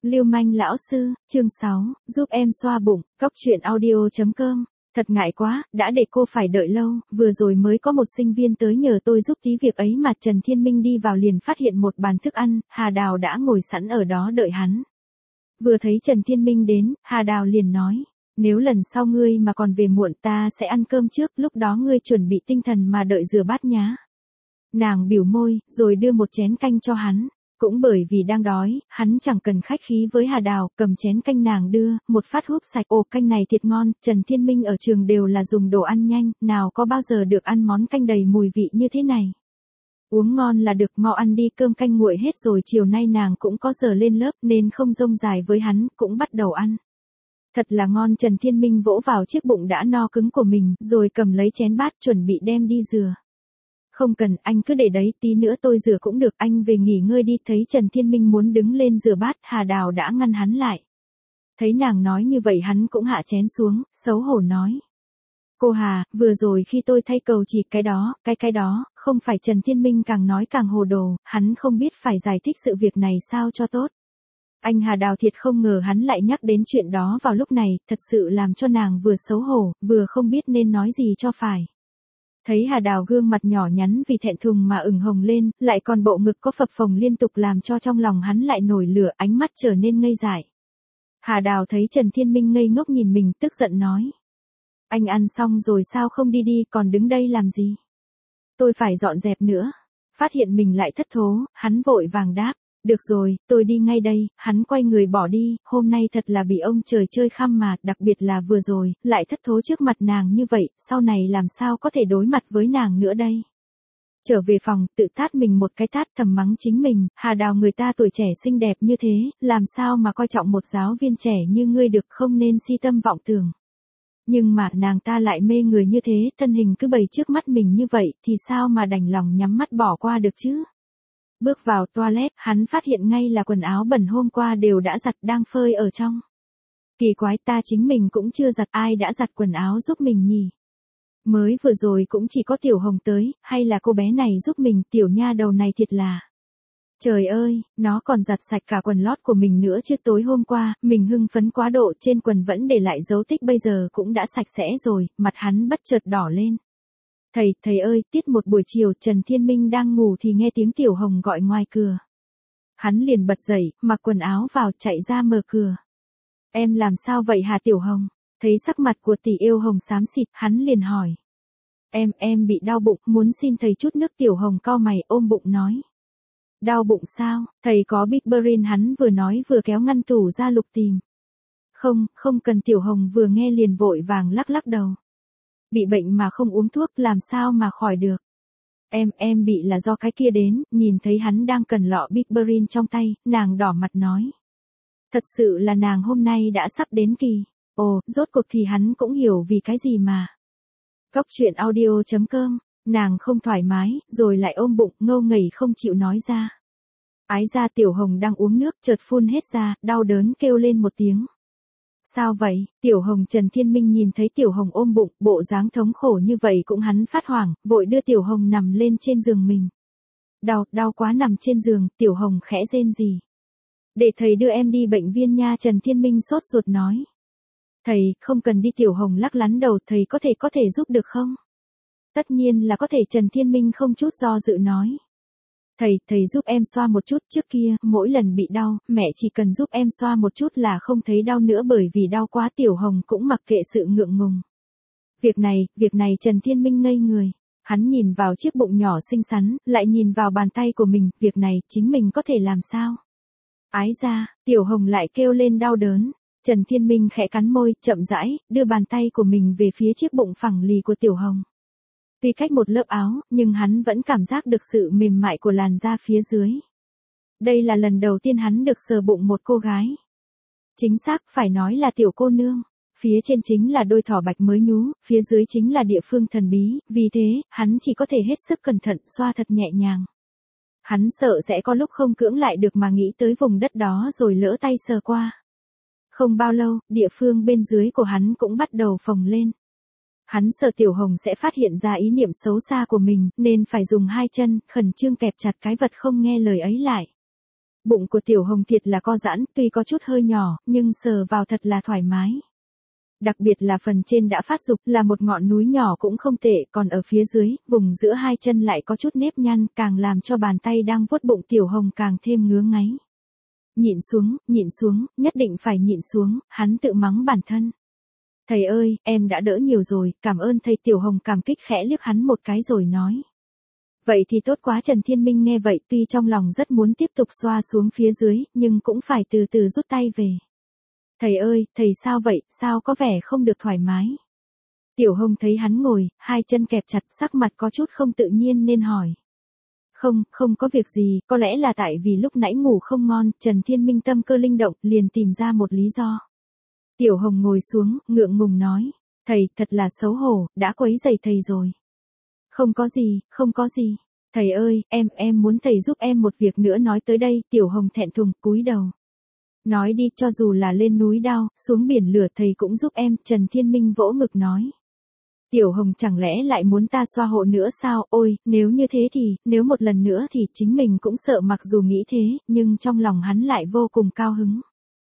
Lưu manh lão sư, chương 6, giúp em xoa bụng, cóc truyện audio.com. Thật ngại quá, đã để cô phải đợi lâu, vừa rồi mới có một sinh viên tới nhờ tôi giúp tí việc ấy mà Trần Thiên Minh đi vào liền phát hiện một bàn thức ăn, Hà Đào đã ngồi sẵn ở đó đợi hắn. Vừa thấy Trần Thiên Minh đến, Hà Đào liền nói, nếu lần sau ngươi mà còn về muộn ta sẽ ăn cơm trước, lúc đó ngươi chuẩn bị tinh thần mà đợi rửa bát nhá. Nàng biểu môi, rồi đưa một chén canh cho hắn. Cũng bởi vì đang đói, hắn chẳng cần khách khí với Hà Đào, cầm chén canh nàng đưa, một phát húp sạch. Ồ, canh này thiệt ngon, Trần Thiên Minh ở trường đều là dùng đồ ăn nhanh, nào có bao giờ được ăn món canh đầy mùi vị như thế này. Uống ngon là được, mau ăn đi, cơm canh nguội hết rồi, chiều nay nàng cũng có giờ lên lớp nên không rông dài với hắn, cũng bắt đầu ăn. Thật là ngon, Trần Thiên Minh vỗ vào chiếc bụng đã no cứng của mình, rồi cầm lấy chén bát chuẩn bị đem đi rửa. Không cần, anh cứ để đấy, tí nữa tôi rửa cũng được, anh về nghỉ ngơi đi. Thấy Trần Thiên Minh muốn đứng lên rửa bát, Hà Đào đã ngăn hắn lại. Thấy nàng nói như vậy hắn cũng hạ chén xuống, xấu hổ nói. Cô Hà, vừa rồi khi tôi thay cầu chỉ cái đó, không phải. Trần Thiên Minh càng nói càng hồ đồ, hắn không biết phải giải thích sự việc này sao cho tốt. Anh Hà Đào thiệt không ngờ hắn lại nhắc đến chuyện đó vào lúc này, thật sự làm cho nàng vừa xấu hổ, vừa không biết nên nói gì cho phải. Thấy Hà Đào gương mặt nhỏ nhắn vì thẹn thùng mà ửng hồng lên, lại còn bộ ngực có phập phồng liên tục làm cho trong lòng hắn lại nổi lửa, ánh mắt trở nên ngây dại. Hà Đào thấy Trần Thiên Minh ngây ngốc nhìn mình, tức giận nói. Anh ăn xong rồi sao không đi đi, còn đứng đây làm gì? Tôi phải dọn dẹp nữa. Phát hiện mình lại thất thố, hắn vội vàng đáp. Được rồi, tôi đi ngay đây. Hắn quay người bỏ đi, hôm nay thật là bị ông trời chơi khăm mà, đặc biệt là vừa rồi, lại thất thố trước mặt nàng như vậy, sau này làm sao có thể đối mặt với nàng nữa đây. Trở về phòng, tự tát mình một cái tát, thầm mắng chính mình, Hà Đào, người ta tuổi trẻ xinh đẹp như thế, làm sao mà coi trọng một giáo viên trẻ như ngươi được, không nên si tâm vọng tưởng. Nhưng mà nàng ta lại mê người như thế, thân hình cứ bày trước mắt mình như vậy, thì sao mà đành lòng nhắm mắt bỏ qua được chứ. Bước vào toilet, hắn phát hiện ngay là quần áo bẩn hôm qua đều đã giặt đang phơi ở trong. Kỳ quái, ta chính mình cũng chưa giặt, ai đã giặt quần áo giúp mình nhỉ? Mới vừa rồi cũng chỉ có Tiểu Hồng tới, hay là cô bé này giúp mình, tiểu nha đầu này thiệt là. Trời ơi, nó còn giặt sạch cả quần lót của mình nữa chứ, tối hôm qua, mình hưng phấn quá độ, trên quần vẫn để lại dấu tích, bây giờ cũng đã sạch sẽ rồi, mặt hắn bất chợt đỏ lên. Thầy ơi, tiết một buổi chiều, Trần Thiên Minh đang ngủ thì nghe tiếng Tiểu Hồng gọi ngoài cửa. Hắn liền bật dậy, mặc quần áo vào, chạy ra mở cửa. Em làm sao vậy hả Tiểu Hồng? Thấy sắc mặt của tỷ yêu Hồng xám xịt, hắn liền hỏi. Em bị đau bụng, muốn xin thầy chút nước. Tiểu Hồng cau mày ôm bụng nói. Đau bụng sao, thầy có Big Brain, hắn vừa nói vừa kéo ngăn tủ ra lục tìm. Không cần. Tiểu Hồng vừa nghe liền vội vàng lắc đầu. Bị bệnh mà không uống thuốc làm sao mà khỏi được. Em bị là do cái kia đến, nhìn thấy hắn đang cần lọ Big Brain trong tay, nàng đỏ mặt nói. Thật sự là nàng hôm nay đã sắp đến kỳ. Ồ, rốt cuộc thì hắn cũng hiểu vì cái gì mà. Cóc truyện audio.com, nàng không thoải mái, rồi lại ôm bụng, ngâu ngẩy không chịu nói ra. Ái ra, Tiểu Hồng đang uống nước, chợt phun hết ra, đau đớn kêu lên một tiếng. Sao vậy, Tiểu Hồng? Trần Thiên Minh nhìn thấy Tiểu Hồng ôm bụng, bộ dáng thống khổ như vậy cũng hắn phát hoảng, vội đưa Tiểu Hồng nằm lên trên giường mình. Đau quá. Nằm trên giường, Tiểu Hồng khẽ rên rỉ. Để thầy đưa em đi bệnh viện nha, Trần Thiên Minh sốt ruột nói. Thầy, không cần đi. Tiểu Hồng lắc lắn đầu, thầy có thể giúp được không? Tất nhiên là có thể, Trần Thiên Minh không chút do dự nói. Thầy giúp em xoa một chút, trước kia, mỗi lần bị đau, mẹ chỉ cần giúp em xoa một chút là không thấy đau nữa, bởi vì đau quá. Tiểu Hồng cũng mặc kệ sự ngượng ngùng. Việc này Trần Thiên Minh ngây người. Hắn nhìn vào chiếc bụng nhỏ xinh xắn, lại nhìn vào bàn tay của mình, việc này, chính mình có thể làm sao? Ái ra, Tiểu Hồng lại kêu lên đau đớn. Trần Thiên Minh khẽ cắn môi, chậm rãi, đưa bàn tay của mình về phía chiếc bụng phẳng lì của Tiểu Hồng. Tuy cách một lớp áo, nhưng hắn vẫn cảm giác được sự mềm mại của làn da phía dưới. Đây là lần đầu tiên hắn được sờ bụng một cô gái. Chính xác, phải nói là tiểu cô nương. Phía trên chính là đôi thỏ bạch mới nhú, phía dưới chính là địa phương thần bí, vì thế, hắn chỉ có thể hết sức cẩn thận, xoa thật nhẹ nhàng. Hắn sợ sẽ có lúc không cưỡng lại được mà nghĩ tới vùng đất đó rồi lỡ tay sờ qua. Không bao lâu, địa phương bên dưới của hắn cũng bắt đầu phồng lên. Hắn sợ Tiểu Hồng sẽ phát hiện ra ý niệm xấu xa của mình, nên phải dùng hai chân, khẩn trương kẹp chặt cái vật không nghe lời ấy lại. Bụng của Tiểu Hồng thiệt là co giãn, tuy có chút hơi nhỏ, nhưng sờ vào thật là thoải mái. Đặc biệt là phần trên đã phát dục, là một ngọn núi nhỏ cũng không tệ, còn ở phía dưới, vùng giữa hai chân lại có chút nếp nhăn, càng làm cho bàn tay đang vuốt bụng Tiểu Hồng càng thêm ngứa ngáy. Nhịn xuống, nhất định phải nhịn xuống, hắn tự mắng bản thân. Thầy ơi, em đã đỡ nhiều rồi, cảm ơn thầy. Tiểu Hồng cảm kích khẽ liếc hắn một cái rồi nói. Vậy thì tốt quá. Trần Thiên Minh nghe vậy tuy trong lòng rất muốn tiếp tục xoa xuống phía dưới, nhưng cũng phải từ từ rút tay về. Thầy ơi, thầy sao vậy, sao có vẻ không được thoải mái? Tiểu Hồng thấy hắn ngồi, hai chân kẹp chặt, sắc mặt có chút không tự nhiên nên hỏi. Không có việc gì, có lẽ là tại vì lúc nãy ngủ không ngon. Trần Thiên Minh tâm cơ linh động, liền tìm ra một lý do. Tiểu Hồng ngồi xuống, ngượng ngùng nói. Thầy, thật là xấu hổ, đã quấy rầy thầy rồi. Không có gì. Thầy ơi, em muốn thầy giúp em một việc nữa. Nói tới đây, Tiểu Hồng thẹn thùng, cúi đầu. Nói đi, cho dù là lên núi đao, xuống biển lửa thầy cũng giúp em. Trần Thiên Minh vỗ ngực nói. Tiểu Hồng chẳng lẽ lại muốn ta xoa hộ nữa sao? Ôi, nếu như thế thì, nếu một lần nữa thì chính mình cũng sợ. Mặc dù nghĩ thế, nhưng trong lòng hắn lại vô cùng cao hứng.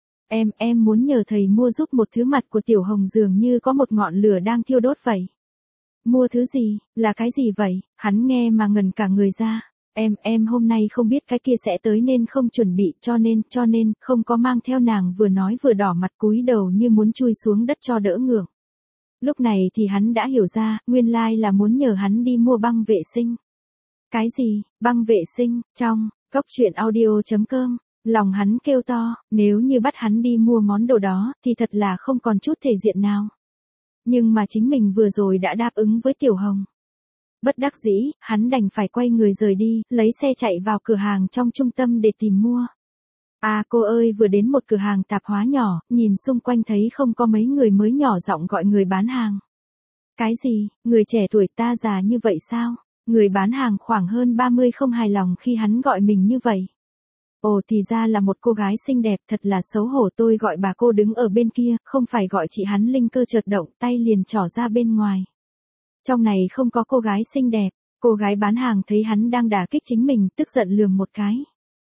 Em muốn nhờ thầy mua giúp một thứ. Mặt của Tiểu Hồng dường như có một ngọn lửa đang thiêu đốt vậy. Mua thứ gì, là cái gì vậy? Hắn nghe mà ngần cả người ra. Em hôm nay không biết cái kia sẽ tới nên không chuẩn bị, cho nên không có mang theo. Nàng vừa nói vừa đỏ mặt cúi đầu như muốn chui xuống đất cho đỡ ngượng. Lúc này thì hắn đã hiểu ra, nguyên lai là muốn nhờ hắn đi mua băng vệ sinh. Cái gì, băng vệ sinh? Trong Cốc Truyện Audio.com, lòng hắn kêu to, nếu như bắt hắn đi mua món đồ đó, thì thật là không còn chút thể diện nào. Nhưng mà chính mình vừa rồi đã đáp ứng với Tiểu Hồng. Bất đắc dĩ, hắn đành phải quay người rời đi, lấy xe chạy vào cửa hàng trong trung tâm để tìm mua. À cô ơi, vừa đến một cửa hàng tạp hóa nhỏ, nhìn xung quanh thấy không có mấy người mới nhỏ giọng gọi người bán hàng. Cái gì, người trẻ tuổi ta già như vậy sao? Người bán hàng khoảng hơn 30 không hài lòng khi hắn gọi mình như vậy. Ồ thì ra là một cô gái xinh đẹp, thật là xấu hổ. Tôi gọi bà. Cô đứng ở bên kia, không phải gọi chị. Hắn linh cơ chợt động, tay liền trỏ ra bên ngoài. Trong này không có cô gái xinh đẹp. Cô gái bán hàng thấy hắn đang đả kích chính mình, tức giận lườm một cái.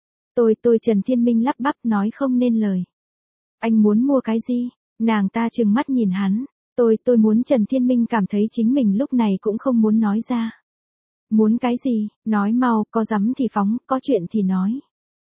Tôi Trần Thiên Minh lắp bắp nói không nên lời. Anh muốn mua cái gì? Nàng ta trừng mắt nhìn hắn. Tôi muốn. Trần Thiên Minh cảm thấy chính mình lúc này cũng không muốn nói ra. Muốn cái gì? Nói mau, có dám thì phóng, có chuyện thì nói.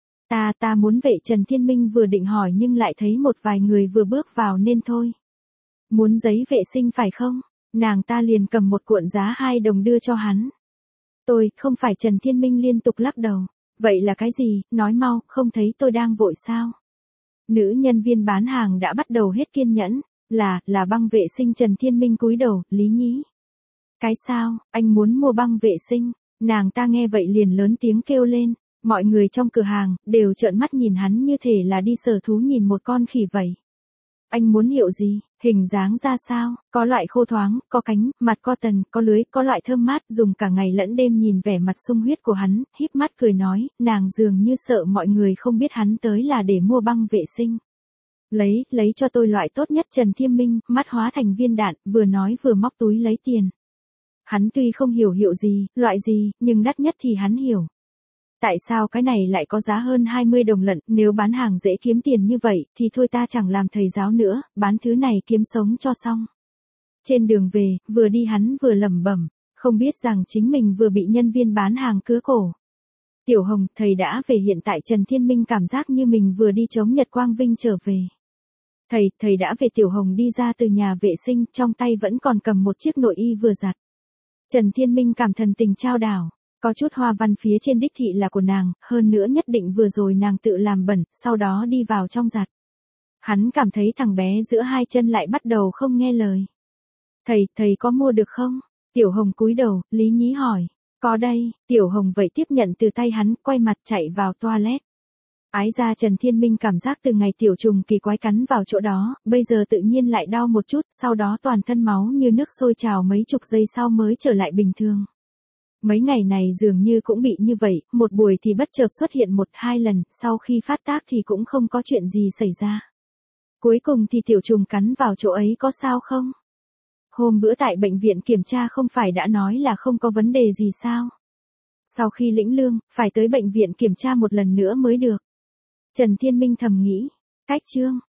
Ta muốn vệ. Trần Thiên Minh vừa định hỏi nhưng lại thấy một vài người vừa bước vào nên thôi. Muốn giấy vệ sinh phải không? Nàng ta liền cầm một cuộn giá 2 đồng đưa cho hắn. Tôi, không phải. Trần Thiên Minh liên tục lắc đầu. Vậy là cái gì? Nói mau, không thấy tôi đang vội sao? Nữ nhân viên bán hàng đã bắt đầu hết kiên nhẫn. Là băng vệ sinh. Trần Thiên Minh cúi đầu, lý nhí. Cái sao, anh muốn mua băng vệ sinh? Nàng ta nghe vậy liền lớn tiếng kêu lên. Mọi người trong cửa hàng, đều trợn mắt nhìn hắn như thể là đi sở thú nhìn một con khỉ vậy. Anh muốn hiệu gì? Hình dáng ra sao? Có loại khô thoáng, có cánh, mặt cotton, có lưới, có loại thơm mát. Dùng cả ngày lẫn đêm nhìn vẻ mặt sung huyết của hắn, híp mắt cười nói, nàng dường như sợ mọi người không biết hắn tới là để mua băng vệ sinh. Lấy cho tôi loại tốt nhất. Trần Thiên Minh, mắt hóa thành viên đạn, vừa nói vừa móc túi lấy tiền. Hắn tuy không hiểu hiệu gì, loại gì, nhưng đắt nhất thì hắn hiểu. Tại sao cái này lại có giá hơn 20 đồng lận? Nếu bán hàng dễ kiếm tiền như vậy, thì thôi ta chẳng làm thầy giáo nữa, bán thứ này kiếm sống cho xong. Trên đường về, vừa đi hắn vừa lẩm bẩm, không biết rằng chính mình vừa bị nhân viên bán hàng cứa cổ. Tiểu Hồng, thầy đã về. Hiện tại Trần Thiên Minh cảm giác như mình vừa đi chống Nhật Quang Vinh trở về. Thầy đã về. Tiểu Hồng đi ra từ nhà vệ sinh, trong tay vẫn còn cầm một chiếc nội y vừa giặt. Trần Thiên Minh cảm thần tình trao đảo. Có chút hoa văn phía trên đích thị là của nàng, hơn nữa nhất định vừa rồi nàng tự làm bẩn, sau đó đi vào trong giặt. Hắn cảm thấy thằng bé giữa hai chân lại bắt đầu không nghe lời. Thầy có mua được không? Tiểu Hồng cúi đầu, lý nhí hỏi. Có đây. Tiểu Hồng vậy tiếp nhận từ tay hắn, quay mặt chạy vào toilet. Ái ra. Trần Thiên Minh cảm giác từ ngày tiểu trùng kỳ quái cắn vào chỗ đó, bây giờ tự nhiên lại đau một chút, sau đó toàn thân máu như nước sôi trào, mấy chục giây sau mới trở lại bình thường. Mấy ngày này dường như cũng bị như vậy, một buổi thì bất chợt xuất hiện 1-2 lần, sau khi phát tác thì cũng không có chuyện gì xảy ra. Cuối cùng thì tiểu trùng cắn vào chỗ ấy có sao không? Hôm bữa tại bệnh viện kiểm tra không phải đã nói là không có vấn đề gì sao? Sau khi lĩnh lương, phải tới bệnh viện kiểm tra một lần nữa mới được. Trần Thiên Minh thầm nghĩ. Cách chương.